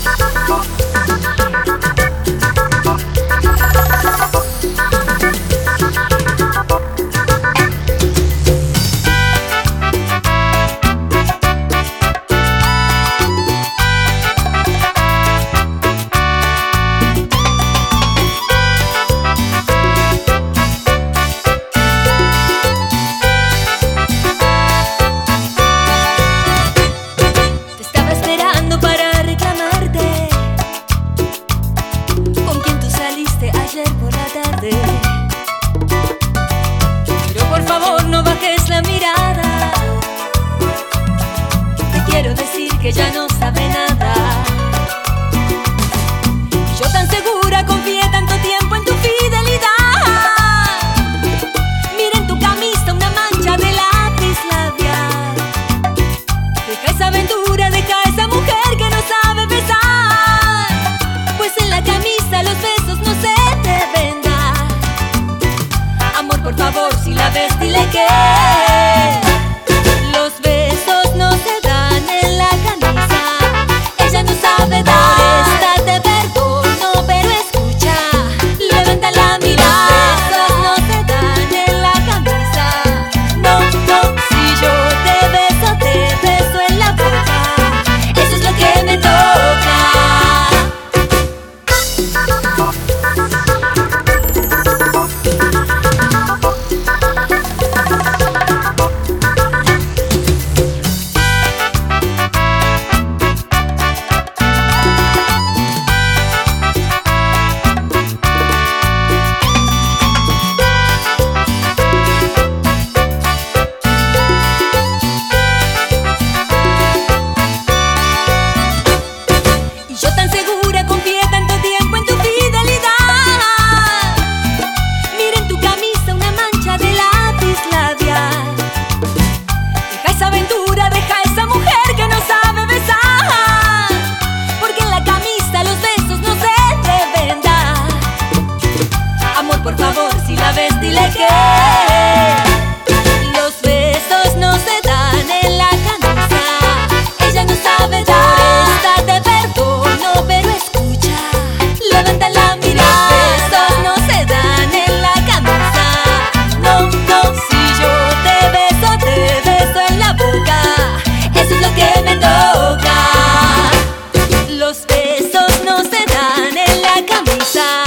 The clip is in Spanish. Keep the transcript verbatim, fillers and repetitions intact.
Pero por favor no bajes la mirada. Te quiero decir que ya no sabe nada. Y yo tan segura confié tanto tiempo en tu fidelidad. Mira en tu camisa una mancha de lápiz labial. Deja esa aventura, deja esa mujer que no sabe besar. Pues en la camisa los besos no se deben dar. Amor, por favor, si la ves, dile que los besos no se dan en la camisa. Ella no sabe dar. Esta te perdono, pero escucha, levanta la mirada. Los besos no se dan en la camisa. No, no, si yo te beso, te beso en la boca. Eso es lo que me toca. Por favor, si la ves, dile que los besos no se dan en la camisa. Ella no sabe dar. Esta te perdono, pero escucha, levanta la mirada. Los besos no se dan en la camisa. No, no, si yo te beso, te beso en la boca. Eso es lo que me toca. Los besos no se dan en la camisa.